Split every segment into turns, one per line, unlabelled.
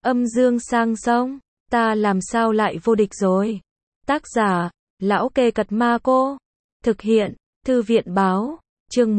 Âm dương sang sông, ta làm sao lại vô địch rồi. Tác giả, Lão Kê Cật Ma Cô. Thực hiện, Thư viện Báo. Chương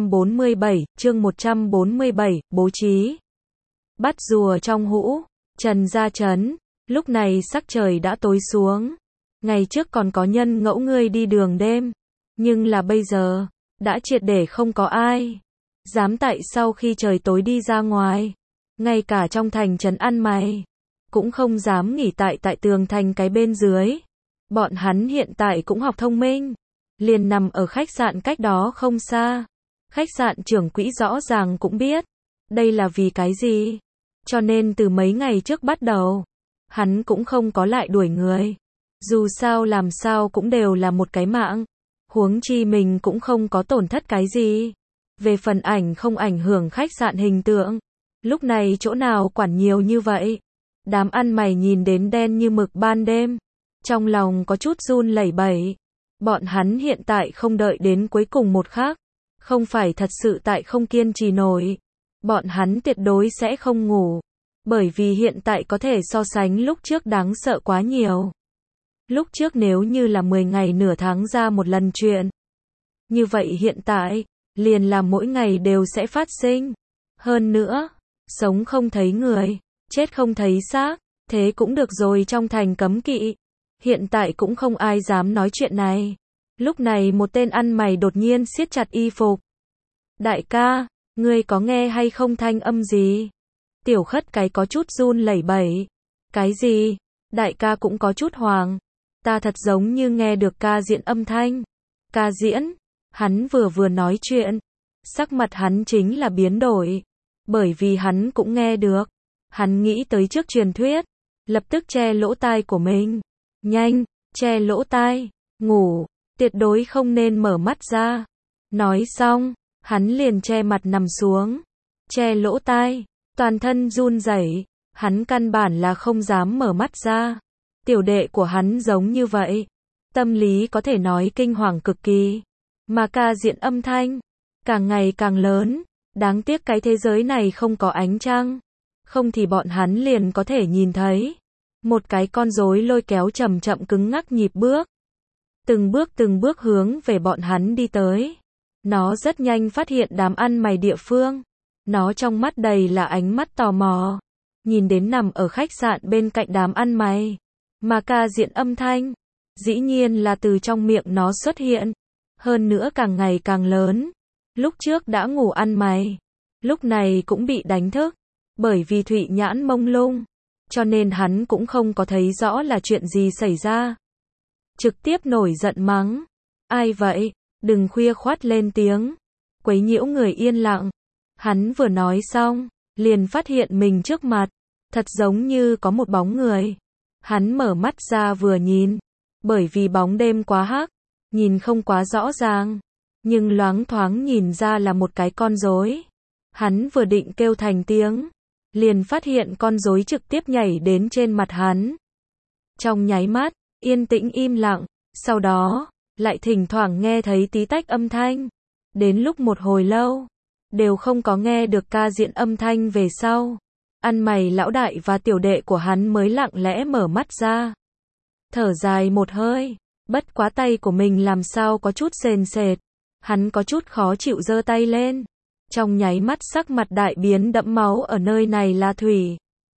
147, bố trí. Bắt rùa trong hũ, Trần Gia Trấn. Lúc này sắc trời đã tối xuống. Ngày trước còn có nhân ngẫu ngươi đi đường đêm, nhưng là bây giờ, đã triệt để không có ai dám tại sau khi trời tối đi ra ngoài. Ngay cả trong thành trấn ăn mày, cũng không dám nghỉ tại tường thành cái bên dưới. Bọn hắn hiện tại cũng học thông minh, liền nằm ở khách sạn cách đó không xa. Khách sạn trưởng quỹ rõ ràng cũng biết, đây là vì cái gì. Cho nên từ mấy ngày trước bắt đầu, hắn cũng không có lại đuổi người. Dù sao làm sao cũng đều là một cái mạng. Huống chi mình cũng không có tổn thất cái gì. Về phần ảnh không ảnh hưởng khách sạn hình tượng. Lúc này chỗ nào quản nhiều như vậy. Đám ăn mày nhìn đến đen như mực ban đêm, trong lòng có chút run lẩy bẩy. Bọn hắn hiện tại không đợi đến cuối cùng một khắc, không phải thật sự tại không kiên trì nổi. Bọn hắn tuyệt đối sẽ không ngủ, bởi vì hiện tại có thể so sánh lúc trước đáng sợ quá nhiều. Lúc trước nếu như là 10 ngày nửa tháng ra một lần chuyện, như vậy hiện tại, liền là mỗi ngày đều sẽ phát sinh. Hơn nữa, sống không thấy người, chết không thấy xác, thế cũng được rồi, trong thành cấm kỵ. Hiện tại cũng không ai dám nói chuyện này. Lúc này một tên ăn mày đột nhiên siết chặt y phục. Đại ca, ngươi có nghe hay không thanh âm gì? Tiểu Khất cái có chút run lẩy bẩy. Cái gì? Đại ca cũng có chút hoàng. Ta thật giống như nghe được ca diễn âm thanh. Ca diễn? Hắn vừa nói chuyện, sắc mặt hắn chính là biến đổi. Bởi vì hắn cũng nghe được. Hắn nghĩ tới trước truyền thuyết, lập tức che lỗ tai của mình. Nhanh, che lỗ tai, ngủ, tuyệt đối không nên mở mắt ra. Nói xong, hắn liền che mặt nằm xuống, che lỗ tai, toàn thân run rẩy, hắn căn bản là không dám mở mắt ra. Tiểu đệ của hắn giống như vậy, tâm lý có thể nói kinh hoàng cực kỳ, mà ca diễn âm thanh càng ngày càng lớn, đáng tiếc cái thế giới này không có ánh trăng, không thì bọn hắn liền có thể nhìn thấy một cái con rối lôi kéo chậm chậm cứng ngắc nhịp bước, từng bước hướng về bọn hắn đi tới. Nó rất nhanh phát hiện đám ăn mày địa phương, nó trong mắt đầy là ánh mắt tò mò, nhìn đến nằm ở khách sạn bên cạnh đám ăn mày, mà ca diễn âm thanh, dĩ nhiên là từ trong miệng nó xuất hiện, hơn nữa càng ngày càng lớn. Lúc trước đã ngủ ăn mày, lúc này cũng bị đánh thức, bởi vì thụy nhãn mông lung, cho nên hắn cũng không có thấy rõ là chuyện gì xảy ra. Trực tiếp nổi giận mắng, ai vậy, đừng khuya khoắt lên tiếng, quấy nhiễu người yên lặng. Hắn vừa nói xong, liền phát hiện mình trước mặt, thật giống như có một bóng người. Hắn mở mắt ra vừa nhìn, bởi vì bóng đêm quá hắc, nhìn không quá rõ ràng, nhưng loáng thoáng nhìn ra là một cái con rối. Hắn vừa định kêu thành tiếng, liền phát hiện con rối trực tiếp nhảy đến trên mặt hắn. Trong nháy mắt, yên tĩnh im lặng, sau đó, lại thỉnh thoảng nghe thấy tí tách âm thanh. Đến lúc một hồi lâu, đều không có nghe được ca diễn âm thanh về sau. Ăn mày lão đại và tiểu đệ của hắn mới lặng lẽ mở mắt ra. Thở dài một hơi, bất quá tay của mình làm sao có chút sền sệt. Hắn có chút khó chịu giơ tay lên. Trong nháy mắt sắc mặt đại biến, đẫm máu ở nơi này là thủy.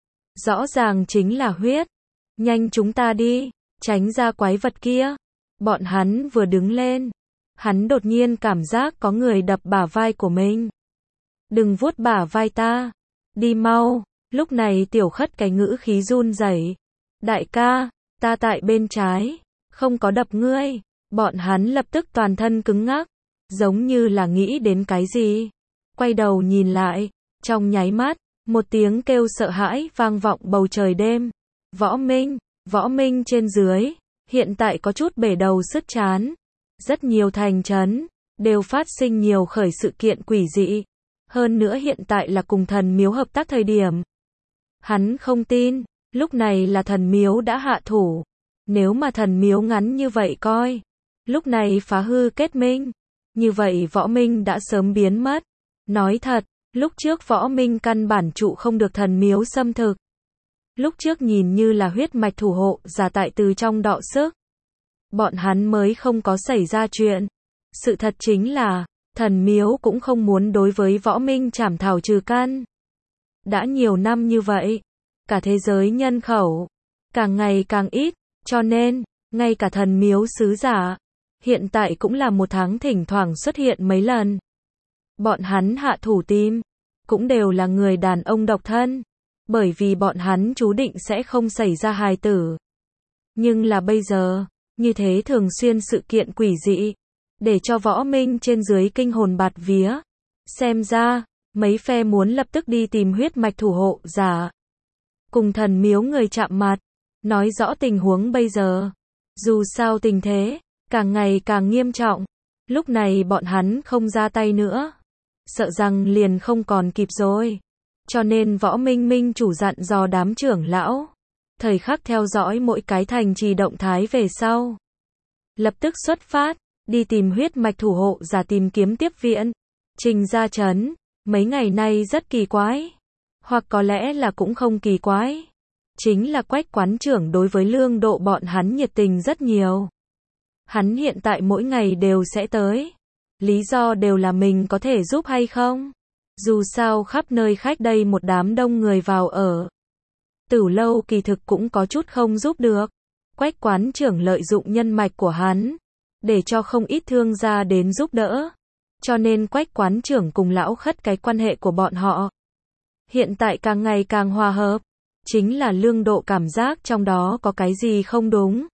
Rõ ràng chính là huyết. Nhanh chúng ta đi, tránh ra quái vật kia. Bọn hắn vừa đứng lên, hắn đột nhiên cảm giác có người đập bả vai của mình. Đừng vuốt bả vai ta, đi mau. Lúc này Tiểu Khất cái ngữ khí run rẩy. Đại ca, ta tại bên trái, không có đập ngươi. Bọn hắn lập tức toàn thân cứng ngắc, giống như là nghĩ đến cái gì. Quay đầu nhìn lại, trong nháy mắt, một tiếng kêu sợ hãi vang vọng bầu trời đêm. Võ Minh trên dưới, hiện tại có chút bể đầu sứt trán. Rất nhiều thành trấn đều phát sinh nhiều khởi sự kiện quỷ dị. Hơn nữa hiện tại là cùng thần miếu hợp tác thời điểm. Hắn không tin, lúc này là thần miếu đã hạ thủ. Nếu mà thần miếu ngắn như vậy coi, lúc này phá hư kết minh, như vậy Võ Minh đã sớm biến mất. Nói thật, lúc trước Võ Minh căn bản trụ không được thần miếu xâm thực. Lúc trước nhìn như là huyết mạch thủ hộ giả tại từ trong đọ sức. Bọn hắn mới không có xảy ra chuyện. Sự thật chính là, thần miếu cũng không muốn đối với võ minh trảm thảo trừ căn. Đã nhiều năm như vậy, cả thế giới nhân khẩu càng ngày càng ít, cho nên, ngay cả thần miếu sứ giả, hiện tại cũng là một tháng thỉnh thoảng xuất hiện mấy lần. Bọn hắn hạ thủ tim, cũng đều là người đàn ông độc thân, bởi vì bọn hắn chú định sẽ không xảy ra hài tử. Nhưng là bây giờ, như thế thường xuyên sự kiện quỷ dị, để cho võ minh trên dưới kinh hồn bạt vía. Xem ra, mấy phe muốn lập tức đi tìm huyết mạch thủ hộ giả. Cùng thần miếu người chạm mặt, nói rõ tình huống bây giờ. Dù sao tình thế, càng ngày càng nghiêm trọng. Lúc này bọn hắn không ra tay nữa. Sợ rằng liền không còn kịp rồi. Cho nên võ minh minh chủ dặn dò đám trưởng lão. Thời khắc theo dõi mỗi cái thành trì động thái về sau. Lập tức xuất phát, đi tìm huyết mạch thủ hộ giả tìm kiếm tiếp viện. Trình ra trấn, mấy ngày nay rất kỳ quái. Hoặc có lẽ là cũng không kỳ quái. Chính là Quách quán trưởng đối với Lương Độ bọn hắn nhiệt tình rất nhiều. Hắn hiện tại mỗi ngày đều sẽ tới. Lý do đều là mình có thể giúp hay không. Dù sao khắp nơi khách đây một đám đông người vào ở. Tử Lâu kỳ thực cũng có chút không giúp được. Quách quán trưởng lợi dụng nhân mạch của hắn, để cho không ít thương gia đến giúp đỡ. Cho nên Quách quán trưởng cùng lão khất cái quan hệ của bọn họ hiện tại càng ngày càng hòa hợp. Chính là Lương Độ cảm giác trong đó có cái gì không đúng.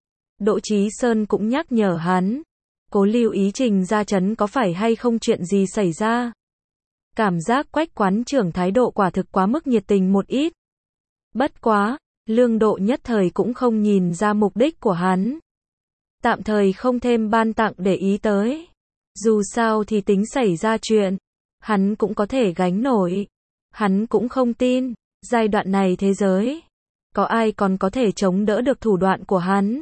Đỗ Chí Sơn cũng nhắc nhở hắn, cố lưu ý Trình ra trấn có phải hay không chuyện gì xảy ra. Cảm giác Quách quán trưởng thái độ quả thực quá mức nhiệt tình một ít. Bất quá, Lương Độ nhất thời cũng không nhìn ra mục đích của hắn. Tạm thời không thêm ban tặng để ý tới. Dù sao thì tính xảy ra chuyện, hắn cũng có thể gánh nổi. Hắn cũng không tin, giai đoạn này thế giới, có ai còn có thể chống đỡ được thủ đoạn của hắn.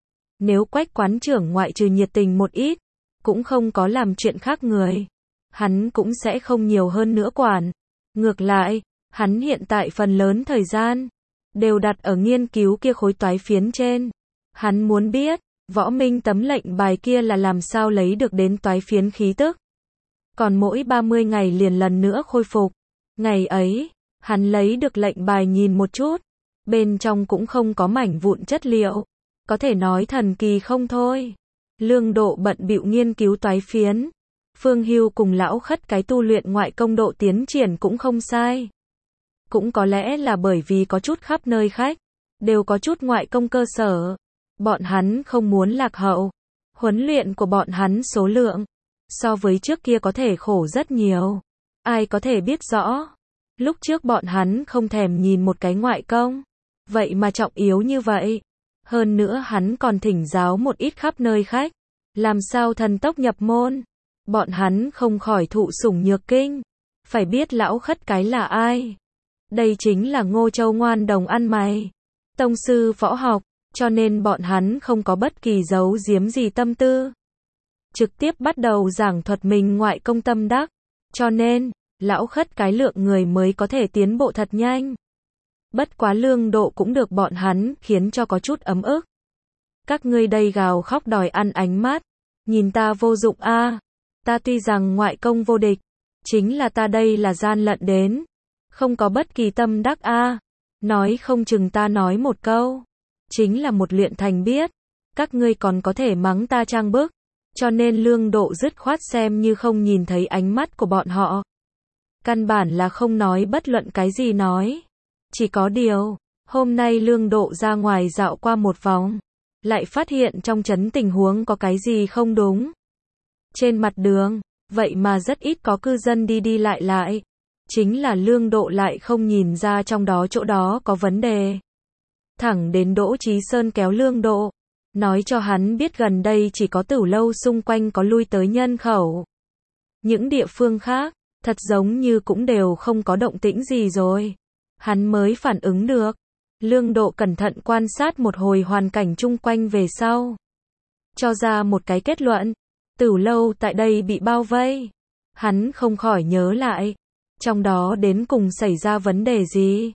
Nếu Quách quán trưởng ngoại trừ nhiệt tình một ít, cũng không có làm chuyện khác người, hắn cũng sẽ không nhiều hơn nữa quản. Ngược lại, hắn hiện tại phần lớn thời gian đều đặt ở nghiên cứu kia khối toái phiến trên. Hắn muốn biết, võ minh tấm lệnh bài kia là làm sao lấy được đến toái phiến khí tức. Còn mỗi 30 ngày liền lần nữa khôi phục. Ngày ấy, hắn lấy được lệnh bài nhìn một chút, bên trong cũng không có mảnh vụn chất liệu. Có thể nói thần kỳ không thôi. Lương Độ bận bịu nghiên cứu toái phiến. Phương Hưu cùng lão khất cái tu luyện ngoại công độ tiến triển cũng không sai. Cũng có lẽ là bởi vì có chút khắp nơi khách, đều có chút ngoại công cơ sở. Bọn hắn không muốn lạc hậu. Huấn luyện của bọn hắn số lượng, so với trước kia có thể khổ rất nhiều. Ai có thể biết rõ. Lúc trước bọn hắn không thèm nhìn một cái ngoại công. Vậy mà trọng yếu như vậy. Hơn nữa hắn còn thỉnh giáo một ít khắp nơi khách. Làm sao thần tốc nhập môn. Bọn hắn không khỏi thụ sủng nhược kinh. Phải biết lão khất cái là ai. Đây chính là Ngô Châu ngoan đồng ăn mày. Tông sư võ học. Cho nên bọn hắn không có bất kỳ giấu giếm gì tâm tư. Trực tiếp bắt đầu giảng thuật mình ngoại công tâm đắc. Cho nên, lão khất cái lượng người mới có thể tiến bộ thật nhanh. Bất quá Lương Độ cũng được bọn hắn khiến cho có chút ấm ức. Các ngươi đây gào khóc đòi ăn ánh mắt. Nhìn ta vô dụng a. Ta tuy rằng ngoại công vô địch, chính là ta đây là gian lận đến. Không có bất kỳ tâm đắc a. Nói không chừng ta nói một câu, chính là một luyện thành biết. Các ngươi còn có thể mắng ta trang bức. Cho nên Lương Độ dứt khoát xem như không nhìn thấy ánh mắt của bọn họ. Căn bản là không nói bất luận cái gì nói. Chỉ có điều, hôm nay Lương Độ ra ngoài dạo qua một vòng, lại phát hiện trong trấn tình huống có cái gì không đúng. Trên mặt đường, vậy mà rất ít có cư dân đi đi lại lại. Chính là Lương Độ lại không nhìn ra trong đó chỗ đó có vấn đề. Thẳng đến Đỗ Chí Sơn kéo Lương Độ, nói cho hắn biết gần đây chỉ có Tử Lâu xung quanh có lui tới nhân khẩu. Những địa phương khác, thật giống như cũng đều không có động tĩnh gì rồi. Hắn mới phản ứng được. Lương Độ cẩn thận quan sát một hồi hoàn cảnh chung quanh về sau. Cho ra một cái kết luận. Tử Lâu tại đây bị bao vây. Hắn không khỏi nhớ lại. Trong đó đến cùng xảy ra vấn đề gì?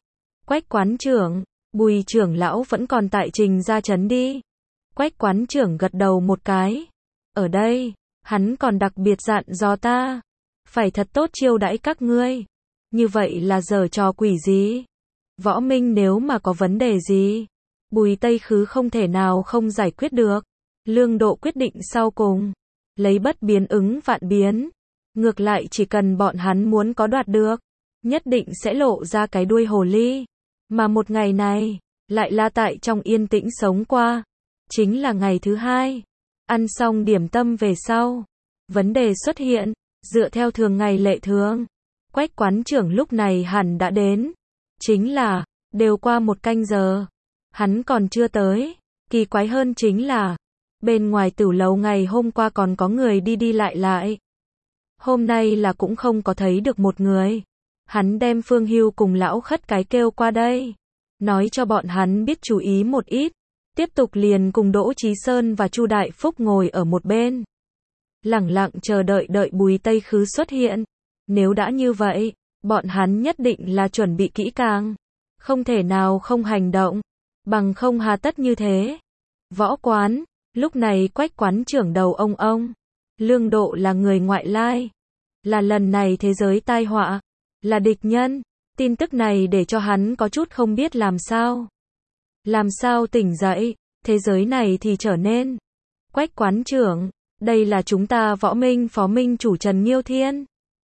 Quách quán trưởng, Bùi trưởng lão vẫn còn tại Trình Gia Trấn đi. Quách quán trưởng gật đầu một cái. Ở đây, hắn còn đặc biệt dặn dò ta, phải thật tốt chiêu đãi các ngươi. Như vậy là giở trò quỷ gì? Võ Minh nếu mà có vấn đề gì, Bùi Tây Khứ không thể nào không giải quyết được. Lương Độ quyết định sau cùng, lấy bất biến ứng vạn biến. Ngược lại chỉ cần bọn hắn muốn có đoạt được, nhất định sẽ lộ ra cái đuôi hồ ly. Mà một ngày này, lại là tại trong yên tĩnh sống qua. Chính là ngày thứ hai. Ăn xong điểm tâm về sau, vấn đề xuất hiện, dựa theo thường ngày lệ thường. Quách quán trưởng lúc này hẳn đã đến. Chính là, đều qua 1 canh giờ. Hắn còn chưa tới. Kỳ quái hơn chính là, bên ngoài tử lầu ngày hôm qua còn có người đi đi lại lại. Hôm nay là cũng không có thấy được một người. Hắn đem Phương Hưu cùng lão khất cái kêu qua đây. Nói cho bọn hắn biết chú ý một ít. Tiếp tục liền cùng Đỗ Chí Sơn và Chu Đại Phúc ngồi ở một bên. Lẳng lặng chờ đợi Bùi Tây Khứ xuất hiện. Nếu đã như vậy, bọn hắn nhất định là chuẩn bị kỹ càng. Không thể nào không hành động. Bằng không hà tất như thế. Võ quán, lúc này Quách quán trưởng đầu ông. Lương Độ là người ngoại lai. Là lần này thế giới tai họa. Là địch nhân. Tin tức này để cho hắn có chút không biết làm sao. Làm sao tỉnh dậy, thế giới này thì trở nên. Quách quán trưởng, đây là chúng ta Võ Minh phó minh chủ Trần Nghiêu Thiên.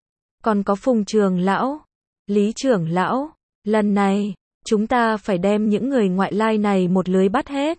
Còn có Phùng trưởng lão, Lý trưởng lão, lần này, chúng ta phải đem những người ngoại lai này một lưới bắt hết.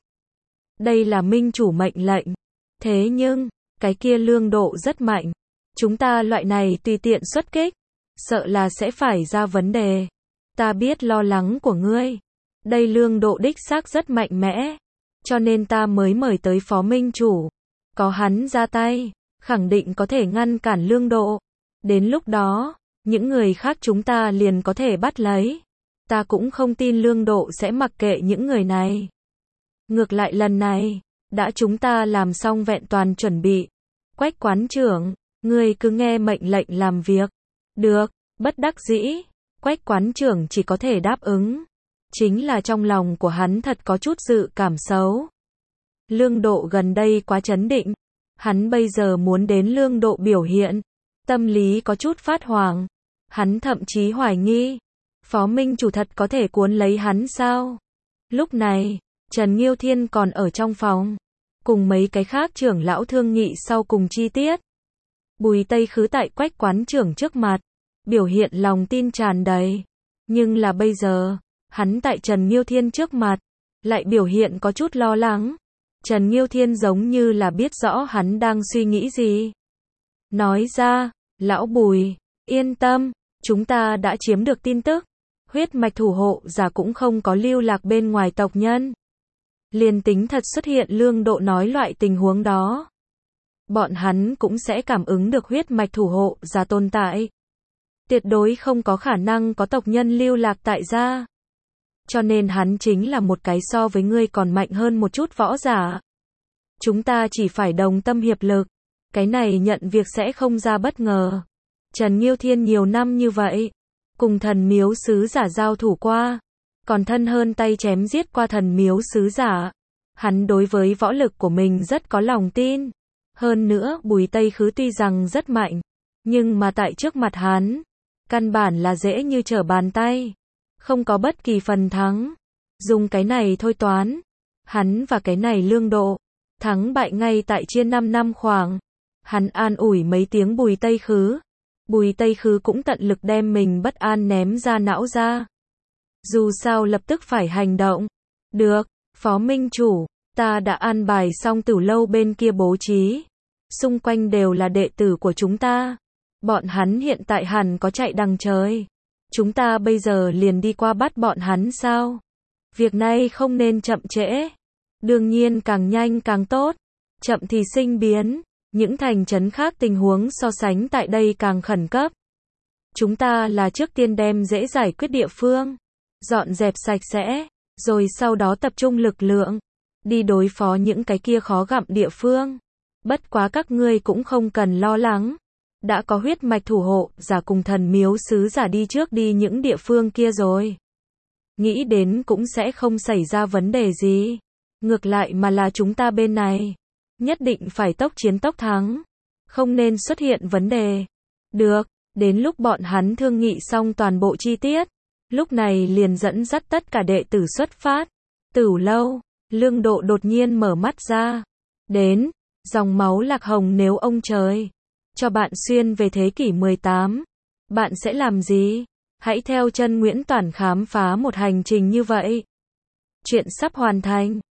Đây là minh chủ mệnh lệnh. Thế nhưng, cái kia Lương Độ rất mạnh. Chúng ta loại này tùy tiện xuất kích, sợ là sẽ phải ra vấn đề. Ta biết lo lắng của ngươi. Đây Lương Độ đích xác rất mạnh mẽ. Cho nên ta mới mời tới phó minh chủ. Có hắn ra tay, khẳng định có thể ngăn cản Lương Độ. Đến lúc đó, những người khác chúng ta liền có thể bắt lấy. Ta cũng không tin Lương Độ sẽ mặc kệ những người này. Ngược lại lần này, đã chúng ta làm xong vẹn toàn chuẩn bị. Quách quán trưởng, ngươi cứ nghe mệnh lệnh làm việc. Được, bất đắc dĩ. Quách quán trưởng chỉ có thể đáp ứng. Chính là trong lòng của hắn thật có chút dự cảm xấu. Lương Độ gần đây quá trấn định. Hắn bây giờ muốn đến Lương Độ biểu hiện. Tâm lý có chút phát hoảng. Hắn thậm chí hoài nghi. Phó minh chủ thật có thể cuốn lấy hắn sao? Lúc này, Trần Nghiêu Thiên còn ở trong phòng. Cùng mấy cái khác trưởng lão thương nghị sau cùng chi tiết. Bùi Tây Khứ tại Quách quán trưởng trước mặt. Biểu hiện lòng tin tràn đầy. Nhưng là bây giờ, hắn tại Trần Nghiêu Thiên trước mặt. Lại biểu hiện có chút lo lắng. Trần Nghiêu Thiên giống như là biết rõ hắn đang suy nghĩ gì. Nói ra, lão Bùi, yên tâm, chúng ta đã chiếm được tin tức. Huyết mạch thủ hộ giả cũng không có lưu lạc bên ngoài tộc nhân. Liền tính thật xuất hiện Lương Độ nói loại tình huống đó. Bọn hắn cũng sẽ cảm ứng được huyết mạch thủ hộ giả tồn tại. Tuyệt đối không có khả năng có tộc nhân lưu lạc tại gia. Cho nên hắn chính là một cái so với ngươi còn mạnh hơn một chút võ giả. Chúng ta chỉ phải đồng tâm hiệp lực. Cái này nhận việc sẽ không ra bất ngờ. Trần Nghiêu Thiên nhiều năm như vậy. Cùng thần miếu sứ giả giao thủ qua. Còn thân hơn tay chém giết qua thần miếu sứ giả. Hắn đối với võ lực của mình rất có lòng tin. Hơn nữa Bùi Tây Khứ tuy rằng rất mạnh. Nhưng mà tại trước mặt hắn. Căn bản là dễ như trở bàn tay. Không có bất kỳ phần thắng. Dùng cái này thôi toán. Hắn và cái này Lương Độ. Thắng bại ngay tại chia 5 năm khoảng. Hắn an ủi mấy tiếng Bùi Tây Khứ. Bùi Tây Khứ cũng tận lực đem mình bất an ném ra não ra. Dù sao lập tức phải hành động. Được, phó minh chủ, ta đã an bài xong tử lâu bên kia bố trí. Xung quanh đều là đệ tử của chúng ta. Bọn hắn hiện tại hẳn có chạy đằng trời. Chúng ta bây giờ liền đi qua bắt bọn hắn sao? Việc này không nên chậm trễ. Đương nhiên càng nhanh càng tốt. Chậm thì sinh biến. Những thành trấn khác tình huống so sánh tại đây càng khẩn cấp. Chúng ta là trước tiên đem dễ giải quyết địa phương. Dọn dẹp sạch sẽ. Rồi sau đó tập trung lực lượng. Đi đối phó những cái kia khó gặm địa phương. Bất quá các ngươi cũng không cần lo lắng. Đã có huyết mạch thủ hộ giả cùng thần miếu sứ giả đi trước đi những địa phương kia rồi. nghĩ đến cũng sẽ không xảy ra vấn đề gì. Ngược lại mà là chúng ta bên này, nhất định phải tốc chiến tốc thắng, không nên xuất hiện vấn đề. Được, đến lúc bọn hắn thương nghị xong toàn bộ chi tiết, lúc này liền dẫn dắt tất cả đệ tử xuất phát. Tửu lâu, Lương Độ đột nhiên mở mắt ra. Đến, dòng máu Lạc Hồng nếu ông trời cho bạn xuyên về thế kỷ 18, bạn sẽ làm gì? Hãy theo chân Nguyễn Toản khám phá một hành trình như vậy. Chuyện sắp hoàn thành.